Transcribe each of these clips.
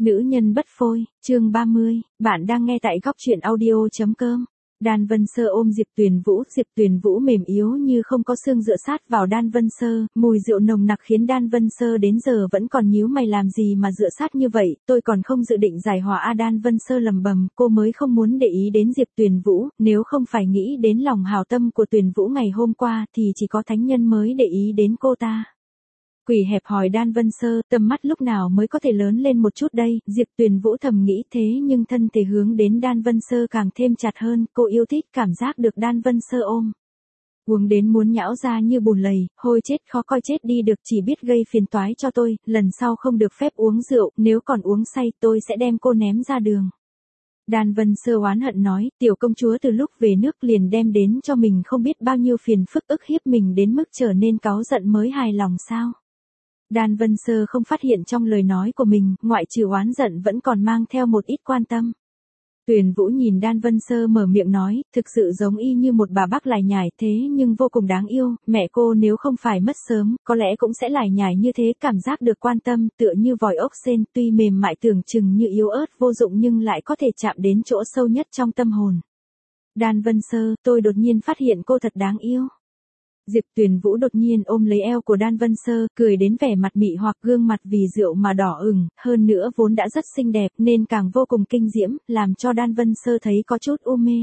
Nữ nhân bất phôi, chương 30, bạn đang nghe tại góc truyện audio.com. Đan Vân Sơ ôm Diệp Tuyền Vũ mềm yếu như không có xương dựa sát vào Đan Vân Sơ, mùi rượu nồng nặc khiến Đan Vân Sơ đến giờ vẫn còn nhíu mày làm gì mà dựa sát như vậy, tôi còn không dự định giải hòa a. Đan Vân Sơ lầm bầm, cô mới không muốn để ý đến Diệp Tuyền Vũ, nếu không phải nghĩ đến lòng hảo tâm của Tuyền Vũ ngày hôm qua thì chỉ có thánh nhân mới để ý đến cô ta. Quỷ hẹp hòi Đan Vân Sơ, tầm mắt lúc nào mới có thể lớn lên một chút đây, Diệp Tuyền Vũ thầm nghĩ thế nhưng thân thể hướng đến Đan Vân Sơ càng thêm chặt hơn, cô yêu thích cảm giác được Đan Vân Sơ ôm. Uống đến muốn nhão ra như bùn lầy, hôi chết khó coi chết đi được, chỉ biết gây phiền toái cho tôi, lần sau không được phép uống rượu, nếu còn uống say tôi sẽ đem cô ném ra đường. Đan Vân Sơ oán hận nói, tiểu công chúa từ lúc về nước liền đem đến cho mình không biết bao nhiêu phiền phức, ức hiếp mình đến mức trở nên cáu giận mới hài lòng sao? Đan Vân Sơ không phát hiện trong lời nói của mình, ngoại trừ oán giận vẫn còn mang theo một ít quan tâm. Tuyền Vũ nhìn Đan Vân Sơ mở miệng nói, thực sự giống y như một bà bác lải nhải thế nhưng vô cùng đáng yêu, mẹ cô nếu không phải mất sớm, có lẽ cũng sẽ lải nhải như thế, cảm giác được quan tâm, tựa như vòi ốc sên, tuy mềm mại tưởng chừng như yếu ớt vô dụng nhưng lại có thể chạm đến chỗ sâu nhất trong tâm hồn. Đan Vân Sơ, tôi đột nhiên phát hiện cô thật đáng yêu. Diệp Tuyền Vũ đột nhiên ôm lấy eo của Đan Vân Sơ, cười đến vẻ mặt mị hoặc, gương mặt vì rượu mà đỏ ửng, hơn nữa vốn đã rất xinh đẹp nên càng vô cùng kinh diễm, làm cho Đan Vân Sơ thấy có chút u mê.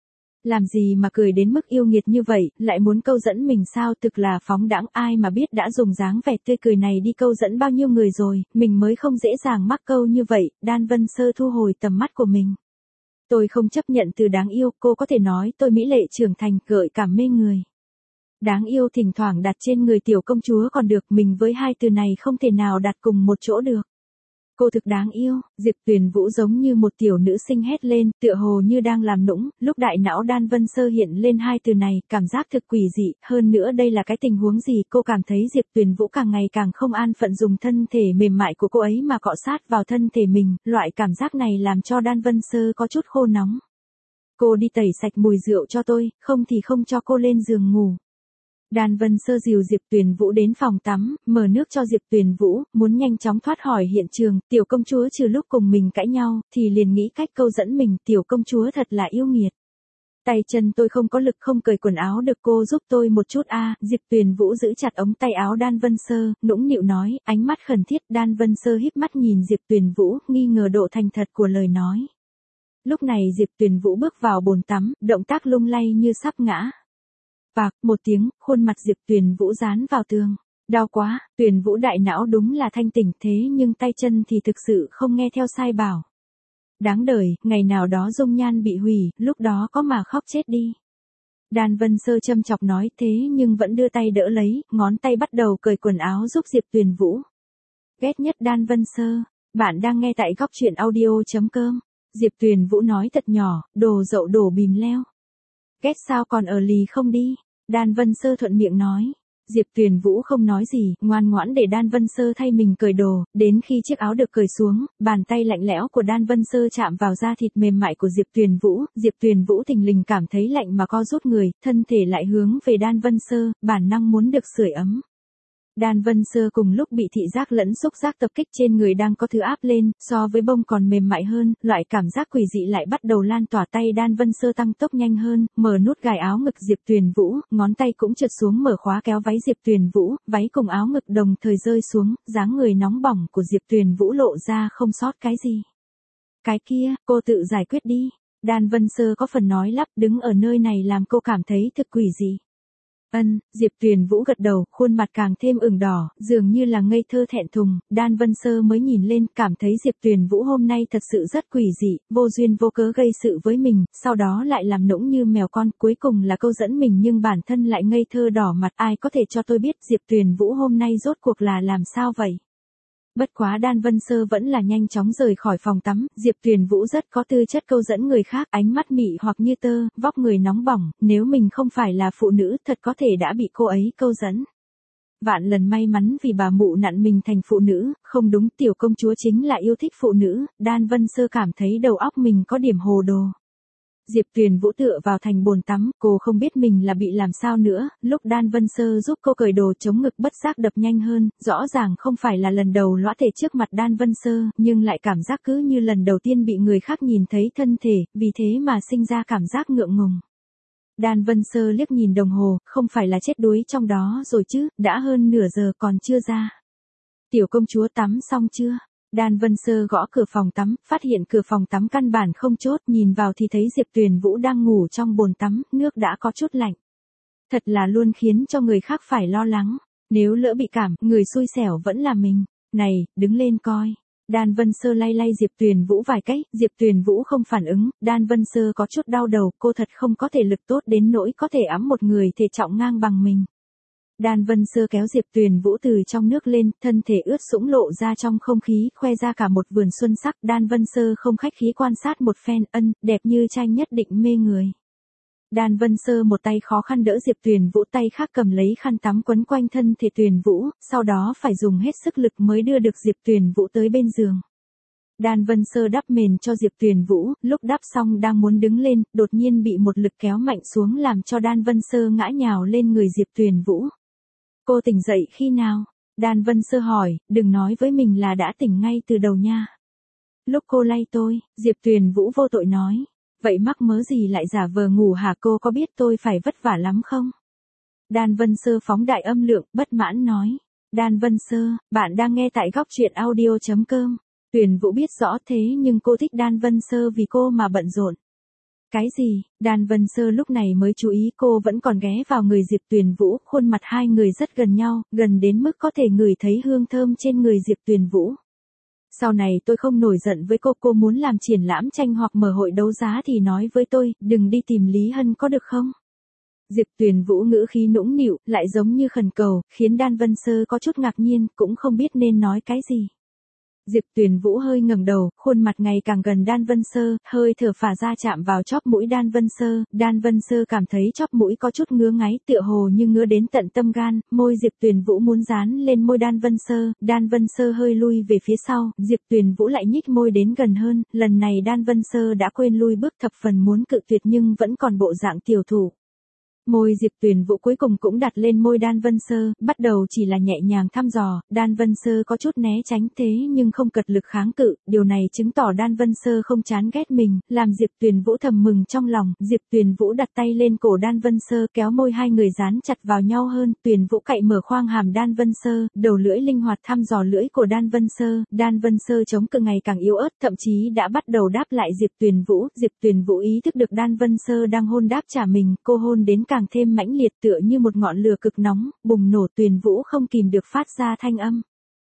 Làm gì mà cười đến mức yêu nghiệt như vậy, lại muốn câu dẫn mình sao, thực là phóng đãng, ai mà biết đã dùng dáng vẻ tươi cười này đi câu dẫn bao nhiêu người rồi, mình mới không dễ dàng mắc câu như vậy. Đan Vân Sơ thu hồi tầm mắt của mình. Tôi không chấp nhận từ đáng yêu, cô có thể nói tôi mỹ lệ trưởng thành, gợi cảm mê người. Đáng yêu thỉnh thoảng đặt trên người tiểu công chúa còn được, mình với hai từ này không thể nào đặt cùng một chỗ được. Cô thực đáng yêu, Diệp Tuyền Vũ giống như một tiểu nữ sinh hét lên, tựa hồ như đang làm nũng, lúc đại não Đan Vân Sơ hiện lên hai từ này, cảm giác thực quỷ dị, hơn nữa đây là cái tình huống gì, cô cảm thấy Diệp Tuyền Vũ càng ngày càng không an phận dùng thân thể mềm mại của cô ấy mà cọ sát vào thân thể mình, loại cảm giác này làm cho Đan Vân Sơ có chút khô nóng. Cô đi tẩy sạch mùi rượu cho tôi, không thì không cho cô lên giường ngủ. Đan Vân Sơ dìu Diệp Tuyền Vũ đến phòng tắm, mở nước cho Diệp Tuyền Vũ, muốn nhanh chóng thoát khỏi hiện trường, tiểu công chúa trừ lúc cùng mình cãi nhau, thì liền nghĩ cách câu dẫn mình, tiểu công chúa thật là yêu nghiệt. Tay chân tôi không có lực không cởi quần áo được, cô giúp tôi một chút a. Diệp Tuyền Vũ giữ chặt ống tay áo Đan Vân Sơ, nũng nịu nói, ánh mắt khẩn thiết. Đan Vân Sơ híp mắt nhìn Diệp Tuyền Vũ, nghi ngờ độ thành thật của lời nói. Lúc này Diệp Tuyền Vũ bước vào bồn tắm, động tác lung lay như sắp ngã. Bạc, một tiếng, khuôn mặt Diệp Tuyền Vũ dán vào tường. Đau quá, Tuyền Vũ đại não đúng là thanh tỉnh thế nhưng tay chân thì thực sự không nghe theo sai bảo. Đáng đời, ngày nào đó dung nhan bị hủy, lúc đó có mà khóc chết đi. Đan Vân Sơ châm chọc nói thế nhưng vẫn đưa tay đỡ lấy, ngón tay bắt đầu cởi quần áo giúp Diệp Tuyền Vũ. Ghét nhất Đan Vân Sơ, bạn đang nghe tại góc truyện audio.com. Diệp Tuyền Vũ nói thật nhỏ, đồ dậu đổ bìm leo. Ghét sao còn ở lì không đi, Đan Vân Sơ thuận miệng nói. Diệp Tuyền Vũ không nói gì, ngoan ngoãn để Đan Vân Sơ thay mình cởi đồ, đến khi chiếc áo được cởi xuống, bàn tay lạnh lẽo của Đan Vân Sơ chạm vào da thịt mềm mại của Diệp Tuyền Vũ thình lình cảm thấy lạnh mà co rút người, thân thể lại hướng về Đan Vân Sơ, bản năng muốn được sưởi ấm. Đan Vân Sơ cùng lúc bị thị giác lẫn xúc giác tập kích trên người đang có thứ áp lên, so với bông còn mềm mại hơn, loại cảm giác quỷ dị lại bắt đầu lan tỏa. Tay Đan Vân Sơ tăng tốc nhanh hơn, mở nút gài áo ngực Diệp Tuyền Vũ, ngón tay cũng trượt xuống mở khóa kéo váy Diệp Tuyền Vũ, váy cùng áo ngực đồng thời rơi xuống, dáng người nóng bỏng của Diệp Tuyền Vũ lộ ra không sót cái gì. Cái kia, cô tự giải quyết đi. Đan Vân Sơ có phần nói lắp, đứng ở nơi này làm cô cảm thấy thực quỷ dị. Diệp Tuyền Vũ gật đầu, khuôn mặt càng thêm ửng đỏ, dường như là ngây thơ thẹn thùng, Đan Vân Sơ mới nhìn lên, cảm thấy Diệp Tuyền Vũ hôm nay thật sự rất quỷ dị, vô duyên vô cớ gây sự với mình, sau đó lại làm nũng như mèo con, cuối cùng là câu dẫn mình nhưng bản thân lại ngây thơ đỏ mặt, ai có thể cho tôi biết Diệp Tuyền Vũ hôm nay rốt cuộc là làm sao vậy? Bất quá Đan Vân Sơ vẫn là nhanh chóng rời khỏi phòng tắm, Diệp Tuyền Vũ rất có tư chất câu dẫn người khác, ánh mắt mị hoặc như tơ, vóc người nóng bỏng, nếu mình không phải là phụ nữ thật có thể đã bị cô ấy câu dẫn. Vạn lần may mắn vì bà mụ nặn mình thành phụ nữ, không đúng, tiểu công chúa chính là yêu thích phụ nữ, Đan Vân Sơ cảm thấy đầu óc mình có điểm hồ đồ. Diệp Tuyền Vũ tựa vào thành bồn tắm, cô không biết mình là bị làm sao nữa, lúc Đan Vân Sơ giúp cô cởi đồ chống ngực bất giác đập nhanh hơn, rõ ràng không phải là lần đầu lõa thể trước mặt Đan Vân Sơ, nhưng lại cảm giác cứ như lần đầu tiên bị người khác nhìn thấy thân thể, vì thế mà sinh ra cảm giác ngượng ngùng. Đan Vân Sơ liếc nhìn đồng hồ, không phải là chết đuối trong đó rồi chứ, đã hơn nửa giờ còn chưa ra. Tiểu công chúa tắm xong chưa? Đan Vân Sơ gõ cửa phòng tắm, phát hiện cửa phòng tắm căn bản không chốt, nhìn vào thì thấy Diệp Tuyền Vũ đang ngủ trong bồn tắm, nước đã có chút lạnh. Thật là luôn khiến cho người khác phải lo lắng, nếu lỡ bị cảm, người xui xẻo vẫn là mình. Này, đứng lên coi. Đan Vân Sơ lay lay Diệp Tuyền Vũ vài cái, Diệp Tuyền Vũ không phản ứng, Đan Vân Sơ có chút đau đầu, cô thật không có thể lực tốt đến nỗi có thể ẵm một người thể trọng ngang bằng mình. Đan Vân Sơ kéo Diệp Tuyền Vũ từ trong nước lên, thân thể ướt sũng lộ ra trong không khí, khoe ra cả một vườn xuân sắc. Đan Vân Sơ không khách khí quan sát một phen, đẹp như tranh nhất định mê người. Đan Vân Sơ một tay khó khăn đỡ Diệp Tuyền Vũ, tay khác cầm lấy khăn tắm quấn quanh thân thể Tuyền Vũ, sau đó phải dùng hết sức lực mới đưa được Diệp Tuyền Vũ tới bên giường. Đan Vân Sơ đắp mền cho Diệp Tuyền Vũ, lúc đắp xong đang muốn đứng lên, đột nhiên bị một lực kéo mạnh xuống làm cho Đan Vân Sơ ngã nhào lên người Diệp Tuyền Vũ. Cô tỉnh dậy khi nào? Đan Vân Sơ hỏi, đừng nói với mình là đã tỉnh ngay từ đầu nha. Lúc cô lay tôi, Diệp Tuyền Vũ vô tội nói. Vậy mắc mớ gì lại giả vờ ngủ hả, cô có biết tôi phải vất vả lắm không? Đan Vân Sơ phóng đại âm lượng, bất mãn nói. Đan Vân Sơ, bạn đang nghe tại góc truyện audio.com. Tuyền Vũ biết rõ thế nhưng cô thích Đan Vân Sơ vì cô mà bận rộn. Cái gì? Đan Vân Sơ lúc này mới chú ý cô vẫn còn ghé vào người Diệp Tuyền Vũ, khuôn mặt hai người rất gần nhau, gần đến mức có thể ngửi thấy hương thơm trên người Diệp Tuyền Vũ. Sau này tôi không nổi giận với cô muốn làm triển lãm tranh hoặc mở hội đấu giá thì nói với tôi, đừng đi tìm Lý Hân có được không? Diệp Tuyền Vũ ngữ khí nũng nịu, lại giống như khẩn cầu, khiến Đan Vân Sơ có chút ngạc nhiên, cũng không biết nên nói cái gì. Diệp Tuyền Vũ hơi ngẩng đầu, khuôn mặt ngày càng gần Đan Vân Sơ, hơi thở phả ra chạm vào chóp mũi Đan Vân Sơ. Đan Vân Sơ cảm thấy chóp mũi có chút ngứa ngáy, tựa hồ như ngứa đến tận tâm gan, môi Diệp Tuyền Vũ muốn dán lên môi Đan Vân Sơ hơi lui về phía sau, Diệp Tuyền Vũ lại nhích môi đến gần hơn, lần này Đan Vân Sơ đã quên lui bước thập phần muốn cự tuyệt nhưng vẫn còn bộ dạng tiểu thủ. Môi Diệp Tuyền Vũ cuối cùng cũng đặt lên môi Đan Vân Sơ, bắt đầu chỉ là nhẹ nhàng thăm dò, Đan Vân Sơ có chút né tránh thế nhưng không cật lực kháng cự, điều này chứng tỏ Đan Vân Sơ không chán ghét mình, làm Diệp Tuyền Vũ thầm mừng trong lòng. Diệp Tuyền Vũ đặt tay lên cổ Đan Vân Sơ, kéo môi hai người dán chặt vào nhau hơn, Tuyền Vũ cạy mở khoang hàm Đan Vân Sơ, đầu lưỡi linh hoạt thăm dò lưỡi của Đan Vân Sơ chống cự ngày càng yếu ớt, thậm chí đã bắt đầu đáp lại Diệp Tuyền Vũ ý thức được Đan Vân Sơ đang hôn đáp trả mình, cô hôn đến càng thêm mãnh liệt tựa như một ngọn lửa cực nóng, bùng nổ. Tuyền Vũ không kìm được phát ra thanh âm.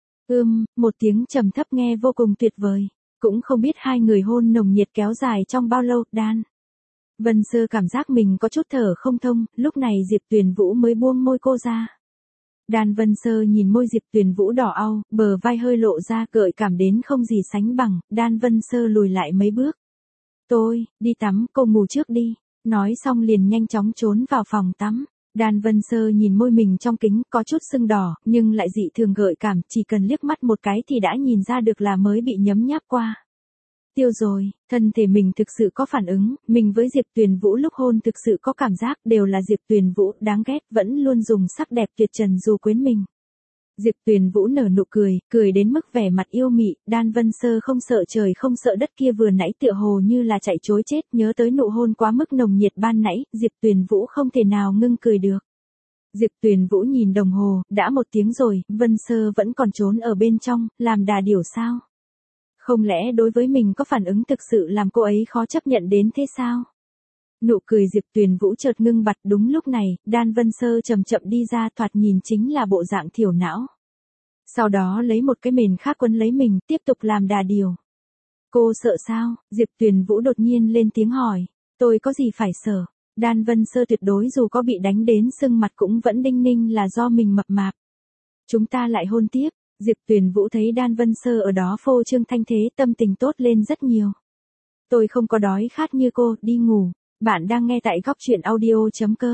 Một tiếng trầm thấp nghe vô cùng tuyệt vời. Cũng không biết hai người hôn nồng nhiệt kéo dài trong bao lâu, Đan Vân Sơ cảm giác mình có chút thở không thông, lúc này Diệp Tuyền Vũ mới buông môi cô ra. Đan Vân Sơ nhìn môi Diệp Tuyền Vũ đỏ au, bờ vai hơi lộ ra gợi cảm đến không gì sánh bằng, Đan Vân Sơ lùi lại mấy bước. Tôi, đi tắm, cô ngủ trước đi. Nói xong liền nhanh chóng trốn vào phòng tắm. Đan Vân Sơ nhìn môi mình trong kính, có chút sưng đỏ, nhưng lại dị thường gợi cảm, chỉ cần liếc mắt một cái thì đã nhìn ra được là mới bị nhấm nháp qua. Tiêu rồi, thân thể mình thực sự có phản ứng, mình với Diệp Tuyền Vũ lúc hôn thực sự có cảm giác, đều là Diệp Tuyền Vũ, đáng ghét, vẫn luôn dùng sắc đẹp tuyệt trần dù quyến mình. Diệp Tuyền Vũ nở nụ cười đến mức vẻ mặt yêu mị, Đan Vân Sơ không sợ trời không sợ đất kia vừa nãy tựa hồ như là chạy trối chết, nhớ tới nụ hôn quá mức nồng nhiệt ban nãy, Diệp Tuyền Vũ không thể nào ngưng cười được. Diệp Tuyền Vũ nhìn đồng hồ, đã 1 tiếng rồi, Vân Sơ vẫn còn trốn ở bên trong, làm đà điểu sao? Không lẽ đối với mình có phản ứng thực sự làm cô ấy khó chấp nhận đến thế sao? Nụ cười Diệp Tuyền Vũ chợt ngưng bặt, đúng lúc này, Đan Vân Sơ chậm chậm đi ra, thoạt nhìn chính là bộ dạng thiểu não. Sau đó lấy một cái mền khác quấn lấy mình, tiếp tục làm đà điểu. Cô sợ sao? Diệp Tuyền Vũ đột nhiên lên tiếng hỏi. Tôi có gì phải sợ? Đan Vân Sơ tuyệt đối dù có bị đánh đến sưng mặt cũng vẫn đinh ninh là do mình mập mạp. Chúng ta lại hôn tiếp. Diệp Tuyền Vũ thấy Đan Vân Sơ ở đó phô trương thanh thế, tâm tình tốt lên rất nhiều. Tôi không có đói khát như cô, đi ngủ. Bạn đang nghe tại góc truyện audio.com.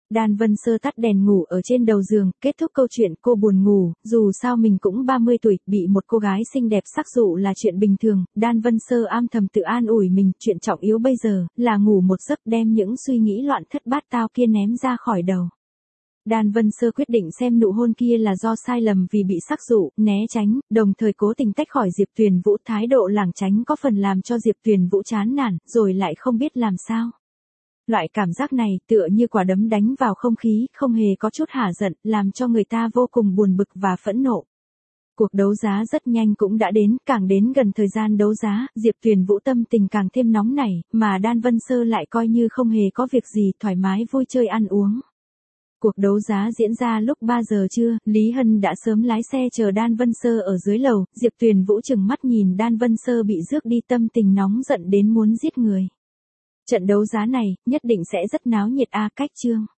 Đan Vân Sơ tắt đèn ngủ ở trên đầu giường, kết thúc câu chuyện cô buồn ngủ, dù sao mình cũng 30 tuổi, bị một cô gái xinh đẹp sắc dụ là chuyện bình thường, Đan Vân Sơ am thầm tự an ủi mình, chuyện trọng yếu bây giờ, là ngủ một giấc đem những suy nghĩ loạn thất bát tao kia ném ra khỏi đầu. Đan Vân Sơ quyết định xem nụ hôn kia là do sai lầm vì bị sắc dụ, né tránh, đồng thời cố tình tách khỏi Diệp Tuyền Vũ, thái độ lảng tránh có phần làm cho Diệp Tuyền Vũ chán nản, rồi lại không biết làm sao. Loại cảm giác này tựa như quả đấm đánh vào không khí, không hề có chút hả giận, làm cho người ta vô cùng buồn bực và phẫn nộ. Cuộc đấu giá rất nhanh cũng đã đến, càng đến gần thời gian đấu giá, Diệp Tuyền Vũ tâm tình càng thêm nóng nảy, mà Đan Vân Sơ lại coi như không hề có việc gì, thoải mái vui chơi ăn uống. Cuộc đấu giá diễn ra lúc 3 giờ trưa, Lý Hân đã sớm lái xe chờ Đan Vân Sơ ở dưới lầu, Diệp Tuyền Vũ chừng mắt nhìn Đan Vân Sơ bị rước đi, tâm tình nóng giận đến muốn giết người. Trận đấu giá này, nhất định sẽ rất náo nhiệt cách chương.